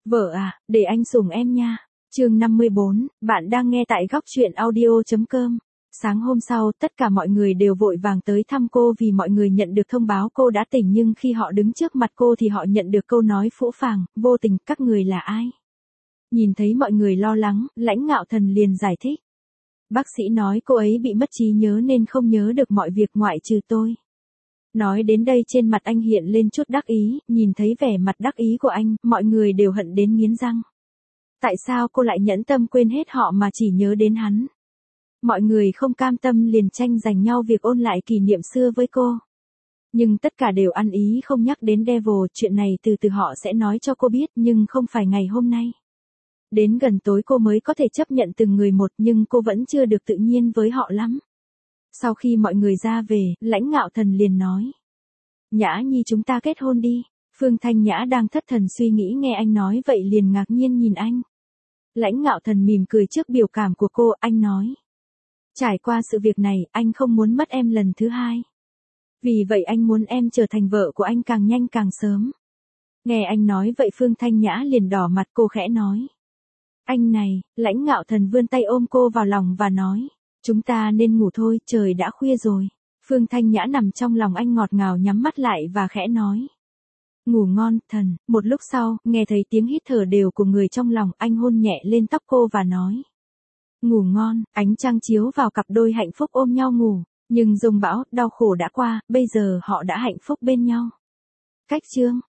Vợ à, để anh sủng em nha. Chương 54, bạn đang nghe tại góc truyện audio.com. Sáng hôm sau, tất cả mọi người đều vội vàng tới thăm cô vì mọi người nhận được thông báo cô đã tỉnh, nhưng khi họ đứng trước mặt cô thì họ nhận được câu nói phũ phàng, vô tình, các người là ai? Nhìn thấy mọi người lo lắng, Lãnh Ngạo Thần liền giải thích. Bác sĩ nói cô ấy bị mất trí nhớ nên không nhớ được mọi việc ngoại trừ tôi. Nói đến đây trên mặt anh hiện lên chút đắc ý, nhìn thấy vẻ mặt đắc ý của anh, mọi người đều hận đến nghiến răng. Tại sao cô lại nhẫn tâm quên hết họ mà chỉ nhớ đến hắn? Mọi người không cam tâm liền tranh giành nhau việc ôn lại kỷ niệm xưa với cô. Nhưng tất cả đều ăn ý không nhắc đến Devil, chuyện này từ từ họ sẽ nói cho cô biết nhưng không phải ngày hôm nay. Đến gần tối cô mới có thể chấp nhận từng người một, nhưng cô vẫn chưa được tự nhiên với họ lắm. Sau khi mọi người ra về, Lãnh Ngạo Thần liền nói. Nhã Nhi, chúng ta kết hôn đi. Phương Thanh Nhã đang thất thần suy nghĩ nghe anh nói vậy liền ngạc nhiên nhìn anh. Lãnh Ngạo Thần mỉm cười trước biểu cảm của cô, anh nói. Trải qua sự việc này, anh không muốn mất em lần thứ hai. Vì vậy anh muốn em trở thành vợ của anh càng nhanh càng sớm. Nghe anh nói vậy Phương Thanh Nhã liền đỏ mặt, cô khẽ nói. Anh này, Lãnh Ngạo Thần vươn tay ôm cô vào lòng và nói. Chúng ta nên ngủ thôi, trời đã khuya rồi. Phương Thanh Nhã nằm trong lòng anh ngọt ngào nhắm mắt lại và khẽ nói. Ngủ ngon, thần. Một lúc sau, nghe thấy tiếng hít thở đều của người trong lòng, anh hôn nhẹ lên tóc cô và nói. Ngủ ngon, ánh trăng chiếu vào cặp đôi hạnh phúc ôm nhau ngủ. Nhưng dông bão, đau khổ đã qua, bây giờ họ đã hạnh phúc bên nhau. Cách chương